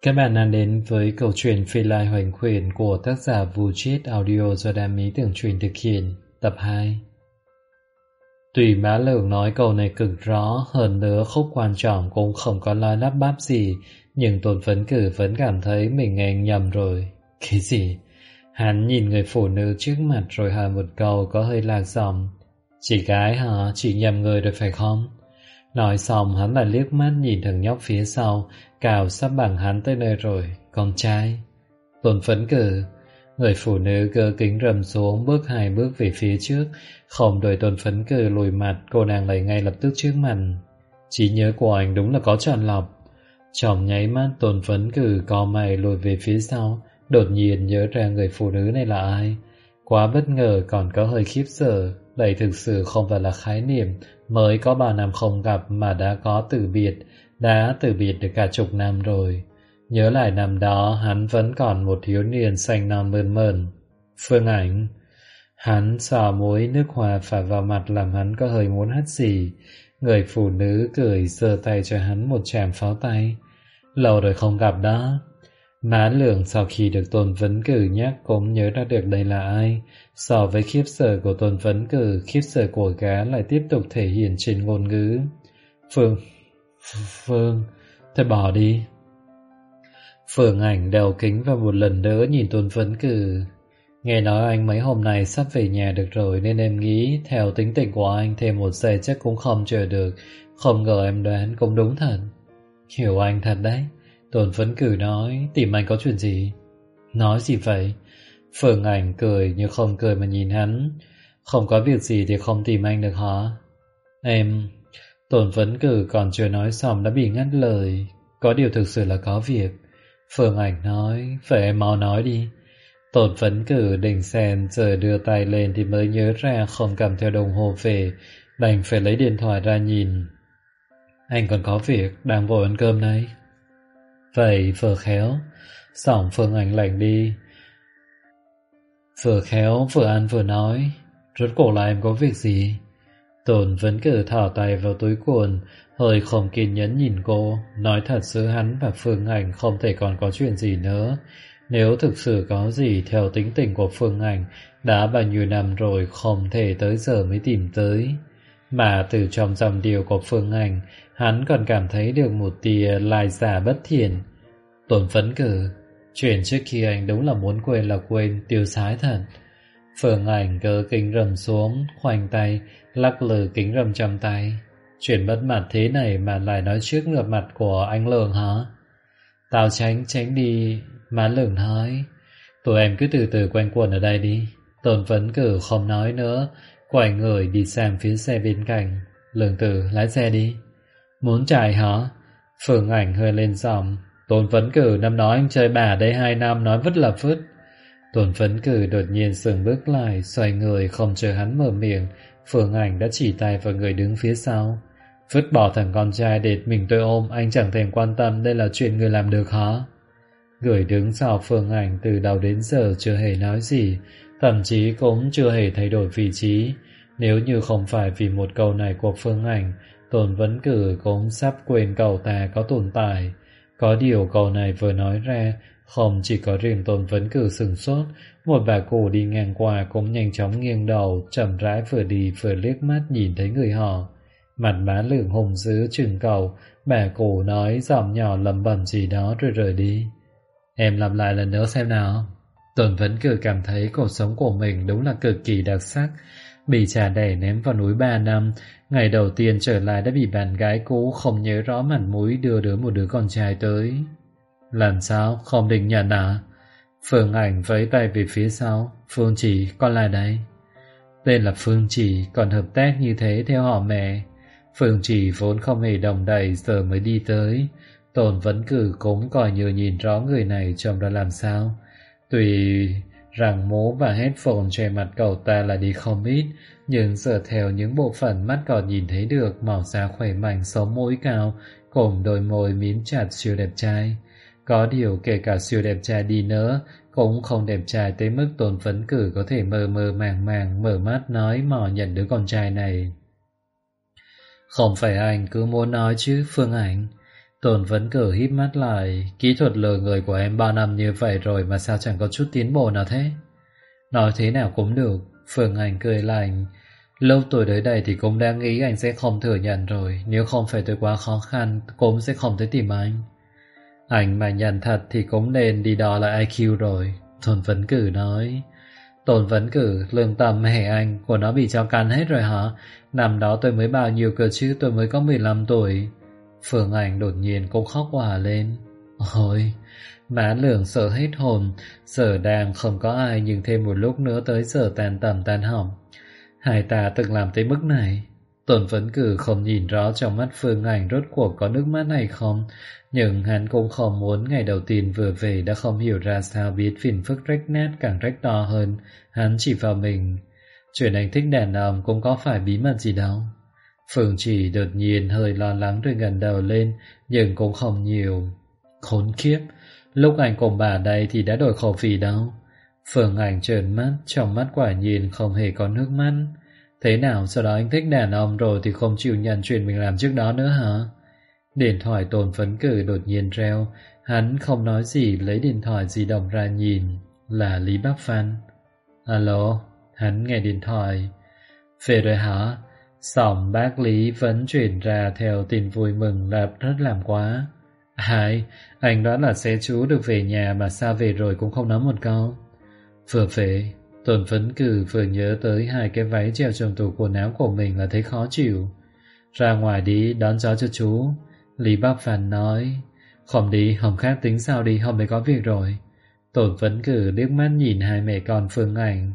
Các bạn đang đến với câu chuyện Phi Lai Hoành Quyển của tác giả Vuchit Audio do Đam Mỹ Tưởng Truyền thực hiện, tập 2. Tuy Mã Lượng nói câu này cực rõ, hơn nữa khúc quan trọng cũng không có nói lắp bắp gì, nhưng Tôn Phấn Cử vẫn cảm thấy mình nghe nhầm rồi. Cái gì? Hắn nhìn người phụ nữ trước mặt rồi hỏi một câu có hơi lạc giọng. Chị gái hả? Chị nhầm người rồi phải không? Nói xong hắn lại liếc mắt nhìn thằng nhóc phía sau, cao sắp bằng hắn tới nơi rồi. Con trai. Tôn Phấn Cử. Người phụ nữ gỡ kính rầm xuống, bước 2 bước về phía trước. Không đợi Tôn Phấn Cử lùi mặt, cô nàng lấy ngay lập tức trước mặt. Trí nhớ của anh đúng là có chọn lọc. Trong nháy mắt Tôn Phấn Cử co mày lùi về phía sau, đột nhiên nhớ ra người phụ nữ này là ai. Quá bất ngờ còn có hơi khiếp sợ. Đây thực sự không phải là khái niệm mới có 3 năm không gặp mà đã có từ biệt, đã từ biệt được cả chục năm rồi. Nhớ lại năm đó hắn vẫn còn một thiếu niên xanh non mơn mởn. Phương Ảnh. Hắn xò muối nước hoa phả vào mặt làm hắn có hơi muốn hắt xì. Người phụ nữ cười giơ tay cho hắn một tràng pháo tay. Lâu rồi không gặp đó. Má Lượng sau khi được Tôn Phấn Cử nhắc cũng nhớ ra được đây là ai. So với khiếp sợ của Tôn Phấn Cử, khiếp sợ của gã lại tiếp tục thể hiện trên ngôn ngữ. Phương, thôi bỏ đi. Phương Ảnh đeo kính và một lần nữa nhìn Tôn Phấn Cử. Nghe nói anh mấy hôm nay sắp về nhà được rồi, nên em nghĩ theo tính tình của anh thêm một giây chắc cũng không chờ được. Không ngờ em đoán cũng đúng thật. Hiểu anh thật đấy. Tôn Phấn Cử nói. Tìm anh có chuyện gì? Nói gì vậy? Phương Ảnh cười nhưng không cười mà nhìn hắn. Không có việc gì thì không tìm anh được hả? Em... Tôn Phấn Cử còn chưa nói xong đã bị ngắt lời. Có điều thực sự là có việc. Phương Ảnh nói. Vậy em mau nói đi. Tôn Phấn Cử định xen giờ đưa tay lên thì mới nhớ ra không cầm theo đồng hồ về, đành phải lấy điện thoại ra nhìn. Anh còn có việc, đang vội ăn cơm này. Vậy vừa khéo. Giọng Phương Ảnh lạnh đi. Vừa khéo vừa ăn vừa nói. Rốt cuộc là em có việc gì? Tôn Phấn Cử thỏ tay vào túi quần, hơi không kiên nhẫn nhìn cô. Nói thật giữa hắn và Phương Ảnh không thể còn có chuyện gì nữa. Nếu thực sự có gì theo tính tình của Phương Ảnh, đã bao nhiêu năm rồi không thể tới giờ mới tìm tới. Mà từ trong dòng điều của Phương Ảnh, hắn còn cảm thấy được một tia lai giả bất thiện. Tôn Phấn Cử. Chuyện trước khi anh đúng là muốn quên là quên, tiêu sái thật. Phương Ảnh gỡ kính râm xuống, khoanh tay, lắc lư kính râm trong tay. Chuyện mất mặt thế này mà lại nói trước ngược mặt của anh Lượng hả? Tao tránh đi. Má Lượng nói. Tụi em cứ từ từ quanh quẩn ở đây đi. Tôn Phấn Cử không nói nữa, quay người đi sang phía xe bên cạnh. Lượng Tử lái xe đi. Muốn chạy hả? Phương Ảnh hơi lên giọng. Tôn Phấn Cử năm đó anh chơi bà đây 2 năm nói vứt là vứt. Tôn Phấn Cử đột nhiên dừng bước lại, xoay người không chờ hắn mở miệng. Phương Ảnh đã chỉ tay vào người đứng phía sau. Vứt bỏ thằng con trai để mình tôi ôm, anh chẳng thèm quan tâm đây là chuyện người làm được hả? Người đứng sau Phương Ảnh từ đầu đến giờ chưa hề nói gì, thậm chí cũng chưa hề thay đổi vị trí. Nếu như không phải vì một câu này của Phương Ảnh, Tôn Phấn Cử cũng sắp quên cậu ta có tồn tại. Có điều câu này vừa nói ra, không chỉ có riêng Tôn Phấn Cử sửng sốt, một bà cụ đi ngang qua cũng nhanh chóng nghiêng đầu, chậm rãi vừa đi vừa liếc mắt nhìn thấy người họ. Mặt Má Lượng hùng dữ chừng cầu, bà cụ nói giọng nhỏ lẩm bẩm gì đó rồi rời đi. Em làm lại lần nữa xem nào. Tôn Phấn Cử cảm thấy cuộc sống của mình đúng là cực kỳ đặc sắc. Bị cha đẻ ném vào núi 3 năm, ngày đầu tiên trở lại đã bị bạn gái cũ không nhớ rõ mặt mũi đưa một đứa con trai tới. Làm sao? Không định nhận à? Phương Ảnh vẫy tay về phía sau. Phương Chỉ, con lại đây. Tên là Phương Chỉ, còn hợp tác như thế theo họ mẹ. Phương Chỉ vốn không hề đồng đậy giờ mới đi tới. Tôn Phấn Cử cũng coi như nhìn rõ người này trông ra làm sao. Tuy rằng mố và headphone che mặt cậu ta là đi không ít, nhưng dựa theo những bộ phận mắt còn nhìn thấy được, màu da khỏe mạnh, sống mũi cao, cùng đôi môi mím chặt siêu đẹp trai. Có điều kể cả siêu đẹp trai đi nữa, cũng không đẹp trai tới mức Tôn Phấn Cử có thể mơ mơ màng màng mở mắt nói mò nhận đứa con trai này. Không phải anh cứ muốn nói chứ Phương Ảnh. Tồn vẫn cử híp mắt lại. Kỹ thuật lừa người của em 3 năm như vậy rồi mà sao chẳng có chút tiến bộ nào thế? Nói thế nào cũng được. Phương Anh cười lạnh. Lâu tôi tới đây thì cũng đã nghĩ anh sẽ không thừa nhận rồi. Nếu không phải tôi quá khó khăn, cũng sẽ không tới tìm anh. Anh mà nhận thật thì cũng nên đi đo lại IQ rồi. Tồn vẫn cử nói. Tồn vẫn cử, lương tâm hệ anh của nó bị cho căn hết rồi hả? Năm đó tôi mới bao nhiêu cơ chứ, tôi mới có 15 tuổi. Phương Anh đột nhiên cũng khóc òa lên. Ôi, má Lương sợ hết hồn, giờ đang không có ai nhưng thêm một lúc nữa tới giờ tan tầm tan hỏng. Hai ta từng làm tới mức này. Tồn vẫn cử không nhìn rõ trong mắt Phương Anh rốt cuộc có nước mắt hay không, nhưng hắn cũng không muốn ngày đầu tiên vừa về đã không hiểu ra sao biết phiền phức rách nát càng rách to hơn. Hắn chỉ vào mình. Chuyện anh thích đàn ông cũng có phải bí mật gì đâu. Phương Chỉ đột nhiên hơi lo lắng rồi ngẩng đầu lên, nhưng cũng không nhiều. Khốn kiếp, lúc anh cùng bà đây thì đã đổi khẩu vị đâu. Phương Anh trợn mắt, trong mắt quả nhiên không hề có nước mắt. Thế nào sau đó anh thích đàn ông rồi thì không chịu nhận chuyện mình làm trước đó nữa hả? Điện thoại Tồn vẫn cử đột nhiên reo. Hắn không nói gì, lấy điện thoại di động ra nhìn. Là Lý Bắc Phan. Alo, hắn nghe điện thoại. Về rồi hả? Giọng bác Lý vẫn chuyển ra theo tin vui mừng là rất làm quá. Ai, anh đoán là sẽ chú được về nhà mà sao về rồi cũng không nói một câu. Vừa về, Tồn vẫn cử vừa nhớ tới hai cái váy treo trong tủ quần áo của mình là thấy khó chịu. Ra ngoài đi đón gió cho chú. Lý Bắc Phàn nói. Không đi, hôm khác tính sao đi, hôm nay có việc rồi. Tồn vẫn cử liếc mắt nhìn hai mẹ con Phương Ảnh.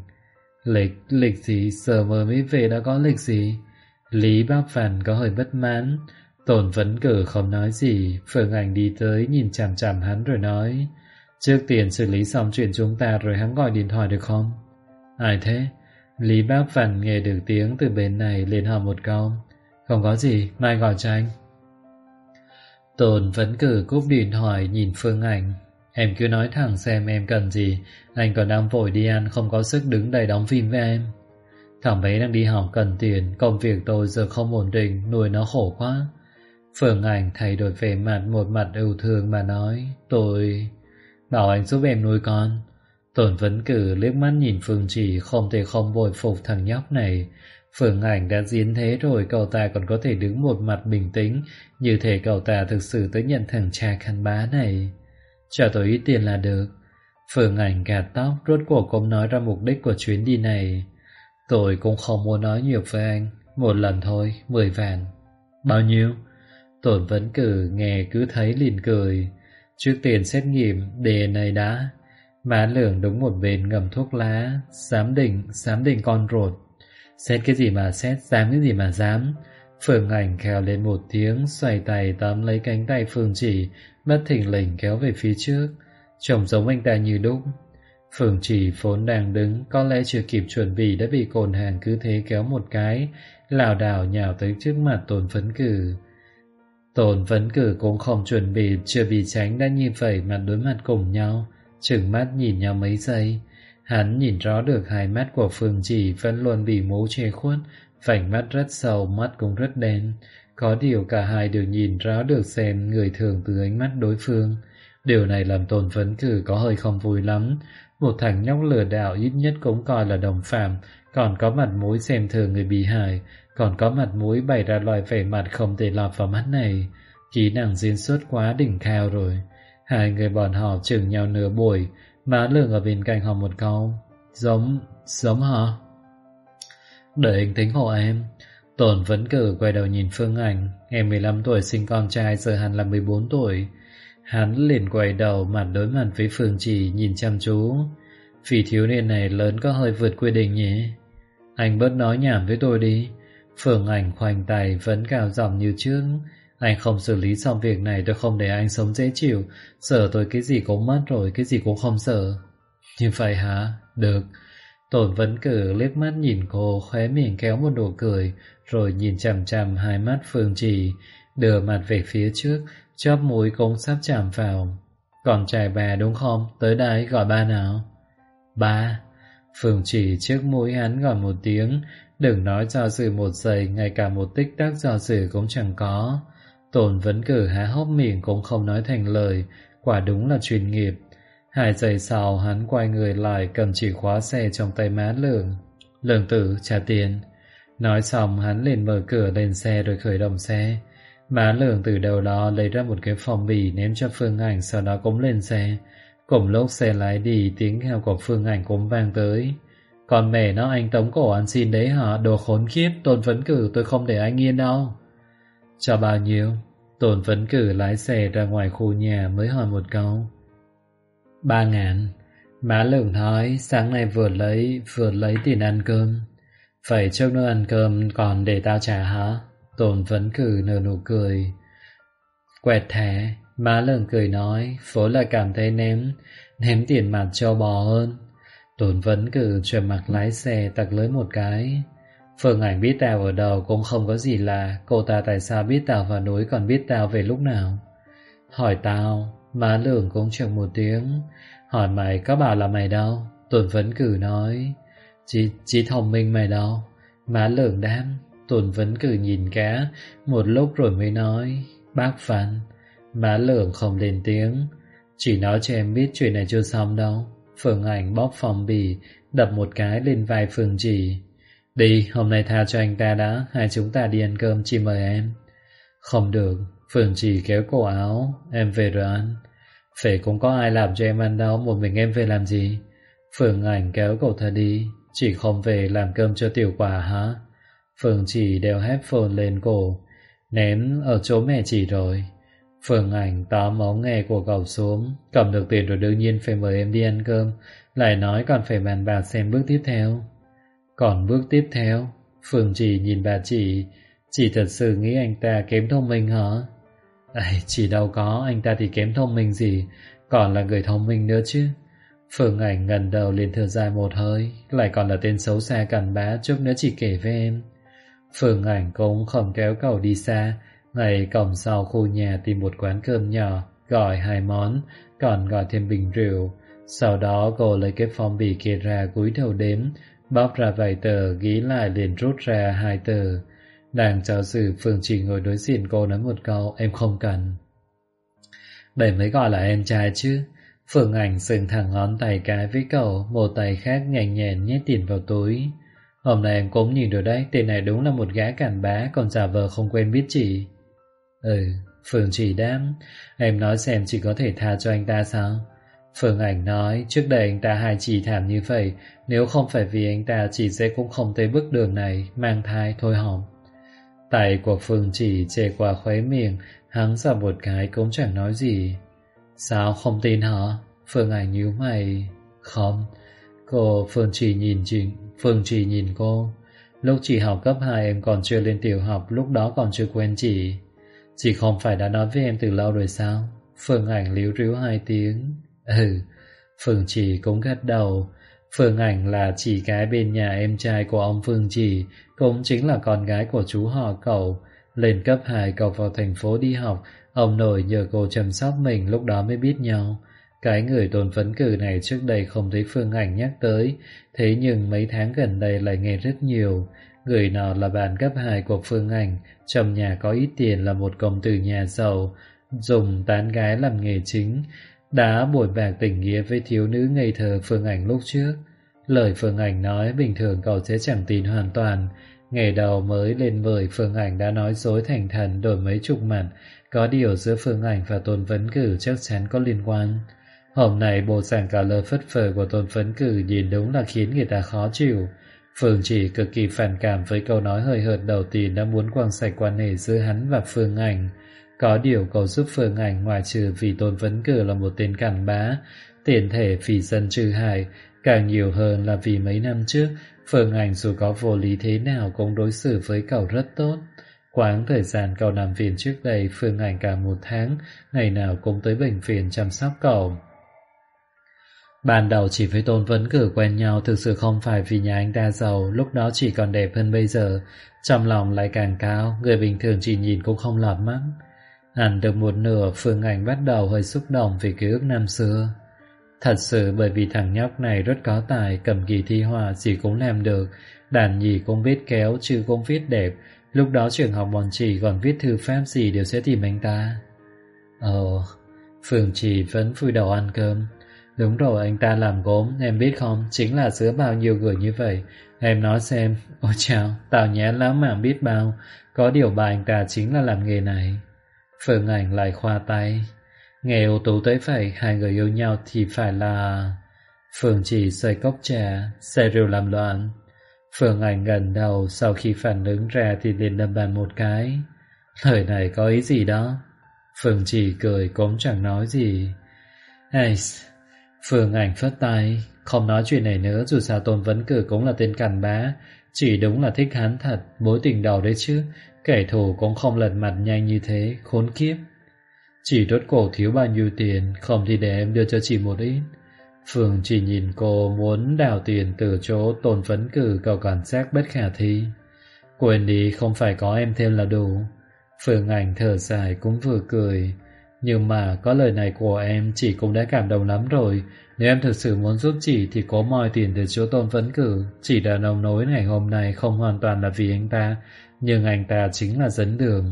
Lịch gì, giờ mơ mới về đã có lịch gì? Lý Bắc Phàn có hơi bất mãn. Tồn vẫn cử không nói gì. Phương Ảnh đi tới nhìn chằm chằm hắn rồi nói. Trước tiên xử lý xong chuyện chúng ta rồi hắn gọi điện thoại được không? Ai thế? Lý Bắc Phàn nghe được tiếng từ bên này liền hỏi một câu. Không có gì, mai gọi cho anh. Tồn vẫn cử cúp điện thoại nhìn Phương Ảnh. Em cứ nói thẳng xem em cần gì. Anh còn đang vội đi ăn, không có sức đứng đây đóng phim với em. Thằng bé đang đi học cần tiền, công việc tôi giờ không ổn định, nuôi nó khổ quá. Phương Ảnh thay đổi vẻ mặt, một mặt ưu thương mà nói. Tôi bảo anh giúp em nuôi con. Tồn vẫn cử liếc mắt nhìn Phương Chỉ, không thể không bội phục thằng nhóc này. Phương Ảnh đã diễn thế rồi, cậu ta còn có thể đứng một mặt bình tĩnh, như thể cậu ta thực sự tới nhận thằng cha khăn bá này. Cho tôi ít tiền là được. Phương Ảnh gạt tóc, rốt cuộc cũng nói ra mục đích của chuyến đi này. Tôi cũng không muốn nói nhiều với anh. Một lần thôi, 10 vạn. Bao nhiêu? Tồn vẫn cử nghe cứ thấy liền cười. Trước tiền xét nghiệm DNA đã. Má Lường đúng một bên ngầm thuốc lá. Dám định con ruột. Xét cái gì mà xét, dám cái gì mà dám. Phương Ảnh khèo lên một tiếng, xoay tay tóm lấy cánh tay Phương Chỉ, bất thình lình kéo về phía trước. Trông giống anh ta như đúc. Phương Chỉ vốn đang đứng, có lẽ chưa kịp chuẩn bị đã bị cồn hàng cứ thế kéo một cái, lảo đảo nhào tới trước mặt Tồn vấn cử. Tồn vấn cử cũng không chuẩn bị, chưa bị tránh đã như vậy mặt đối mặt cùng nhau, trừng mắt nhìn nhau mấy giây. Hắn nhìn rõ được hai mắt của Phương Chỉ vẫn luôn bị mố che khuất, vành mắt rất sâu, mắt cũng rất đen. Có điều cả hai đều nhìn rõ được xem người thường từ ánh mắt đối phương. Điều này làm Tồn vấn cử có hơi không vui lắm. Một thằng nhóc lừa đảo ít nhất cũng coi là đồng phạm, còn có mặt mũi xem thường người bị hại, còn có mặt mũi bày ra loại vẻ mặt không thể lọt vào mắt này. Kỹ năng diễn xuất quá đỉnh cao rồi. Hai người bọn họ chừng nhau nửa buổi. Má Lương ở bên cạnh họ một câu. Giống hả? Đợi anh tính hộ em. Tồn vẫn cử quay đầu nhìn Phương Ảnh. Em 15 tuổi sinh con trai, giờ hắn là 14 tuổi. Hắn liền quay đầu mặt đối mặt với Phương Chỉ nhìn chăm chú. Vì thiếu niên này lớn có hơi vượt quy định nhỉ? Anh bớt nói nhảm với tôi đi. Phương Ảnh khoanh tay vẫn cao giọng như trước. Anh không xử lý xong việc này tôi không để anh sống dễ chịu. Sợ tôi cái gì cũng mất rồi, cái gì cũng không sợ. Như vậy hả? Được. Tồn vẫn cử liếc mắt nhìn cô, khóe miệng kéo một nụ cười, rồi nhìn chằm chằm hai mắt Phương Chỉ, đưa mặt về phía trước, chóp mũi cũng sắp chạm vào. Con trai bà đúng không? Tới đây gọi ba nào. Ba. Phương Chỉ trước mũi hắn gọi một tiếng. Đừng nói do dự một giây, ngay cả một tích tắc do dự cũng chẳng có. Tôn Vấn Cử há hốc miệng cũng không nói thành lời, quả đúng là chuyên nghiệp. 2 giây sau hắn quay người lại cầm chìa khóa xe trong tay má Lương. Lương Tử trả tiền. Nói xong hắn liền mở cửa lên xe rồi khởi động xe. Má Lương từ đầu đó lấy ra một cái phong bì ném cho Phương Ảnh, sau đó cũng lên xe. Cùng lúc xe lái đi, tiếng heo của Phương Ảnh cũng vang tới. Còn mẹ nó, anh tống cổ ăn xin đấy hả? Đồ khốn khiếp, Tôn Vấn Cử, tôi không để anh yên đâu. Cho bao nhiêu? Tôn Vấn Cử lái xe ra ngoài khu nhà mới hỏi một câu. 3.000. Má Lương nói sáng nay vừa lấy tiền ăn cơm. Phải trước nữa ăn cơm còn để tao trả hả? Tôn Vấn Cử nở nụ cười. Quẹt thẻ. Má Lương cười nói, phố là cảm thấy ném tiền mặt cho bò hơn. Tôn Vấn Cử chuyển mặt lái xe tặc lưới một cái. Phương Ảnh biết tao ở đâu cũng không có gì lạ. Cô ta tại sao biết tao vào núi còn biết tao về lúc nào? Hỏi tao. Má Lương cũng chừng một tiếng. Hỏi mày có bảo là mày đâu? Tôn Vấn Cử nói. Chí thông minh mày đâu? Má Lương đáp. Tôn Vấn Cử nhìn cá một lúc rồi mới nói. Bác Văn. Má Lương không lên tiếng. Chỉ nói cho em biết chuyện này chưa xong đâu. Phương Ảnh bóp phong bì, đập một cái lên vai Phương Chỉ. Đi, hôm nay tha cho anh ta đã. Hai chúng ta đi ăn cơm, chị mời em. Không được. Phương Chỉ kéo cổ áo. Em về rồi ăn. Phải cũng có ai làm cho em ăn đâu. Một mình em về làm gì? Phương Ảnh kéo cậu ta đi. Chỉ không về làm cơm cho tiểu quả hả? Phương Chỉ đeo headphone lên cổ. Ném ở chỗ mẹ chỉ rồi. Phương Ảnh tóm ống nghe của cậu xuống. Cầm được tiền rồi đương nhiên phải mời em đi ăn cơm. Lại nói còn phải bàn bạc xem bước tiếp theo. Còn bước tiếp theo? Phương Chỉ nhìn bà chị thật sự nghĩ anh ta kém thông minh hả? Chỉ đâu có, anh ta thì kém thông minh gì, còn là người thông minh nữa chứ. Phương Ảnh ngẩng đầu lên thở dài một hơi. Lại còn là tên xấu xa cặn bã, chút nữa chỉ kể với em. Phương Ảnh cũng không kéo cậu đi xa. Ngày cổng sau khu nhà tìm một quán cơm nhỏ, gọi 2 món, còn gọi thêm bình rượu. Sau đó cô lấy cái phong bì kia ra cúi đầu đếm, bóp ra vài tờ, ghi lại liền rút ra 2 tờ. Đang cho sự Phương Chỉ ngồi đối diện cô nói một câu, em không cần. Đây mới gọi là em trai chứ. Phương Ảnh sừng thẳng ngón tay cái với cậu, một tay khác nhanh nhẹn nhét tiền vào túi. Hôm nay em cũng nhìn rồi đấy, tên này đúng là một gã cặn bã, còn giả vờ không quen biết chị. Phương Chỉ đáp. Em nói xem chị có thể tha cho anh ta sao? Phương Ảnh nói, trước đây anh ta hại chị thảm như vậy, nếu không phải vì anh ta chị sẽ cũng không tới bước đường này, mang thai thôi hỏng. Tay của Phương Chỉ chê qua khóe miệng, hắn ra một cái cũng chẳng nói gì. Sao không tin hả? Phương Ảnh nhíu mày. Không. Phương Chỉ nhìn cô. Lúc chị học cấp 2 em còn chưa lên tiểu học, lúc đó còn chưa quen chị. Chị không phải đã nói với em từ lâu rồi sao? Phương Ảnh líu ríu 2 tiếng. Phương Chỉ cũng gật đầu. Phương Ảnh là chị gái bên nhà em trai của ông Phương Chỉ, cũng chính là con gái của chú họ cậu. Lên cấp 2 cậu vào thành phố đi học, ông nội nhờ cô chăm sóc mình, lúc đó mới biết nhau. Cái người Tôn Vấn Cử này trước đây không thấy Phương Ảnh nhắc tới, thế nhưng mấy tháng gần đây lại nghe rất nhiều. Người nọ là bạn cấp 2 của Phương Ảnh, trong nhà có ít tiền, là một công tử nhà giàu, dùng tán gái làm nghề chính, đã bội bạc tình nghĩa với thiếu nữ ngây thơ Phương Ảnh lúc trước. Lời Phương Ảnh nói bình thường cậu sẽ chẳng tin hoàn toàn. Ngày đầu mới lên vời, Phương Ảnh đã nói dối thành thần đổi mấy chục mặt. Có điều giữa Phương Ảnh và Tôn Vấn Cử chắc chắn có liên quan. Hôm nay bộ dạng cả lơ phất phơ của Tôn Vấn Cử nhìn đúng là khiến người ta khó chịu. Phương Chỉ cực kỳ phản cảm với câu nói hời hợt đầu tiên đã muốn quăng sạch quan hệ giữa hắn và Phương Ảnh. Có điều cậu giúp Phương Ảnh ngoại trừ vì Tôn Vấn Cử là một tên cặn bã, tiền thể phỉ dân trừ hại, càng nhiều hơn là vì mấy năm trước Phương Ảnh dù có vô lý thế nào cũng đối xử với cậu rất tốt. Quãng thời gian cậu nằm viện trước đây, Phương Ảnh cả 1 tháng, ngày nào cũng tới bệnh viện chăm sóc cậu. Ban đầu chỉ với Tôn Vấn Cử quen nhau thực sự không phải vì nhà anh ta giàu, lúc đó chỉ còn đẹp hơn bây giờ, trong lòng lại càng cao, người bình thường chỉ nhìn cũng không lọt mắt. Hẳn được một nửa, Phương Ảnh bắt đầu hơi xúc động vì ký ức năm xưa. Thật sự bởi vì thằng nhóc này rất có tài, cầm kỳ thi họa gì cũng làm được, đàn nhì cũng biết kéo chứ cũng viết đẹp, Lúc đó trường học bọn chị còn viết thư pháp gì đều sẽ tìm anh ta. Phương Trì vẫn vùi đầu ăn cơm. Đúng rồi, anh ta làm gốm, em biết không, chính là giữa bao nhiêu người như vậy. Em nói xem, ôi chao, tao nhẽ lắm mà biết bao. Có điều bà anh ta chính là làm nghề này. Phương Ảnh lại khoa tay. Nghe ưu tú tới vậy, hai người yêu nhau thì phải là... Phương Trì xoay cốc trà, say rượu làm loạn. Phương Ảnh gần đầu, sau khi phản ứng ra thì liền đâm bàn một cái. Lời này có ý gì đó? Phương Trì cười cũng chẳng nói gì. Hey, Phương Ảnh phất tay, không nói chuyện này nữa, dù sao Tôn Vấn Cử cũng là tên cặn bã, chỉ đúng là thích hắn thật, mối tình đầu đấy chứ, kẻ thù cũng không lật mặt nhanh như thế, khốn kiếp. Chỉ đốt cổ thiếu bao nhiêu tiền, không thì để em đưa cho chị một ít. Phương chỉ nhìn cô muốn đào tiền từ chỗ Tôn Vấn Cử, cậu cảm giác bất khả thi. Quên đi, không phải có em thêm là đủ. Phương Ảnh thở dài cũng vừa cười. Nhưng mà có lời này của em, chị cũng đã cảm động lắm rồi. Nếu em thực sự muốn giúp chị thì cố moi tiền từ chỗ Tôn Vấn Cử. Chỉ đã nông nối ngày hôm nay không hoàn toàn là vì anh ta, nhưng anh ta chính là dẫn đường.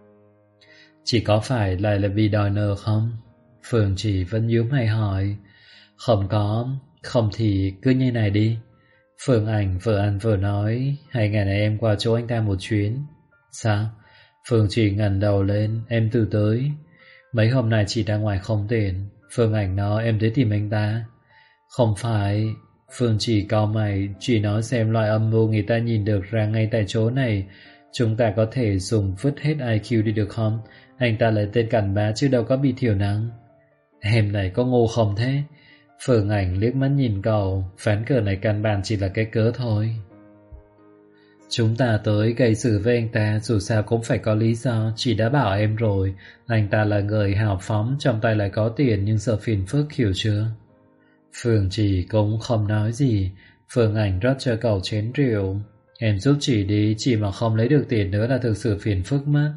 Chỉ có phải lại là vì đòi nợ không? Phương chỉ vẫn nhíu mày hỏi. Không có, không thì cứ như này đi. Phương Ảnh vừa ăn vừa nói, hay ngày này em qua chỗ anh ta một chuyến. Sao? Phương chỉ ngẩng đầu lên, em từ tới. Mấy hôm nay chị ra ngoài không tiền. Phương Ảnh nói em tới tìm anh ta. Không phải. Phương chỉ cau mày, chỉ nói xem loại âm mưu người ta nhìn được ra ngay tại chỗ này. Chúng ta có thể dùng vứt hết IQ đi được không? Anh ta là tên cặn bã chứ đâu có bị thiểu năng. Em này có ngu không thế? Phương Ảnh liếc mắt nhìn cậu, ván cờ này căn bản chỉ là cái cớ thôi. Chúng ta tới gây sự với anh ta, dù sao cũng phải có lý do, chị đã bảo em rồi. Anh ta là người hào phóng, trong tay lại có tiền nhưng sợ phiền phức, hiểu chưa? Phương chỉ cũng không nói gì. Phương Ảnh rót cho cậu chén rượu. Em giúp chị đi, chị mà không lấy được tiền nữa là thực sự phiền phức mất.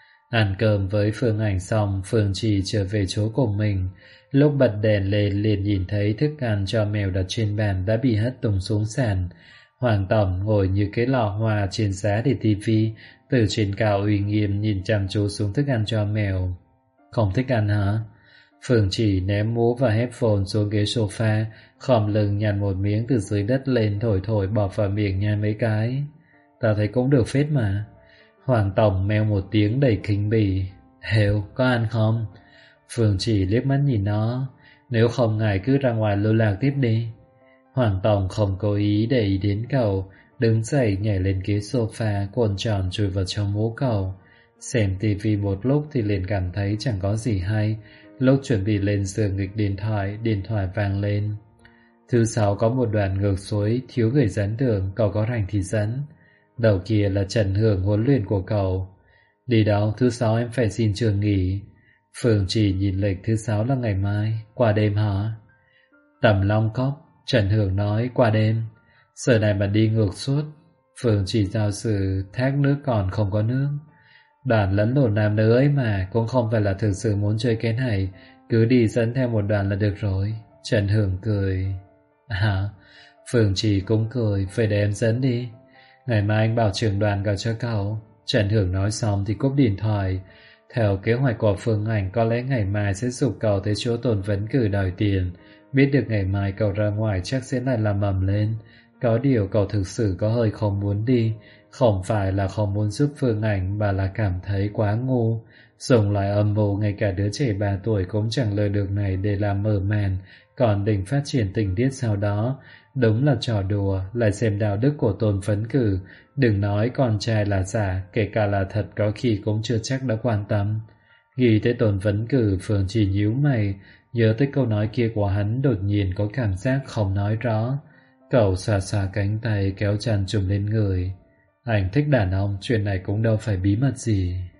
Ăn cơm với Phương Ảnh xong, Phương chỉ trở về chỗ của mình. Lúc bật đèn lên liền nhìn thấy thức ăn cho mèo đặt trên bàn đã bị hất tung xuống sàn. Hoàng Tổng ngồi như cái lò hoa trên giá để tivi, từ trên cao uy nghiêm nhìn chăm chú xuống thức ăn cho mèo. Không thích ăn hả? Phương chỉ ném mũ và headphone xuống ghế sofa, khom lưng nhặt một miếng từ dưới đất lên thổi thổi bỏ vào miệng nhai mấy cái. Tao thấy cũng được phết mà. Hoàng Tổng meo một tiếng đầy khinh bỉ. Hều, có ăn không? Phương chỉ liếc mắt nhìn nó. Nếu không ngài cứ ra ngoài lưu lạc tiếp đi. Hoàng Tổng không cố ý để ý đến cậu, đứng dậy nhảy lên ghế sofa, cuộn tròn chui vào trong mũ cậu. Xem tivi một lúc thì liền cảm thấy chẳng có gì hay. Lúc chuẩn bị lên giường nghịch điện thoại vang lên. Thứ sáu có một đoàn ngược suối, thiếu người dẫn đường, cậu có rảnh thì dẫn. Đầu kia là Trần Hưởng huấn luyện của cậu. Đi đâu, thứ sáu em phải xin trường nghỉ. Phương chỉ nhìn lịch, thứ sáu là ngày mai. Qua đêm hả? Tầm Long Cốc. Trần Hưởng nói qua đêm. Giờ này mà đi ngược suốt. Phương chỉ giao sự thác nước còn không có nước. Đoàn lẫn lộn nam nữ ấy mà, cũng không phải là thực sự muốn chơi cái này. Cứ đi dẫn theo một đoàn là được rồi. Trần Hưởng cười. Hả? Phương chỉ cũng cười. Vậy để em dẫn đi. Ngày mai anh bảo trưởng đoàn gọi cho cậu. Trần Hưởng nói xong thì cúp điện thoại. Theo kế hoạch của Phương Ảnh, có lẽ ngày mai sẽ giục cậu tới chỗ Tôn Vấn Cử đòi tiền. Biết được ngày mai cậu ra ngoài chắc sẽ lại làm ầm lên. Có điều cậu thực sự có hơi không muốn đi. Không phải là không muốn giúp Phương Ảnh, mà là cảm thấy quá ngu. Dùng loại âm mưu ngay cả đứa trẻ 3 tuổi cũng chẳng lừa được này để làm mở màn, còn định phát triển tình tiết sau đó. Đúng là trò đùa, lại xem đạo đức của Tôn Vấn Cử. Đừng nói con trai là giả, kể cả là thật có khi cũng chưa chắc đã quan tâm. Nghĩ tới Tôn Vấn Cử, Phương chỉ nhíu mày, nhớ tới câu nói kia của hắn, đột nhiên có cảm giác không nói rõ. Cậu xòa xòa cánh tay kéo chăn trùm lên người. Anh thích đàn ông, chuyện này cũng đâu phải bí mật gì.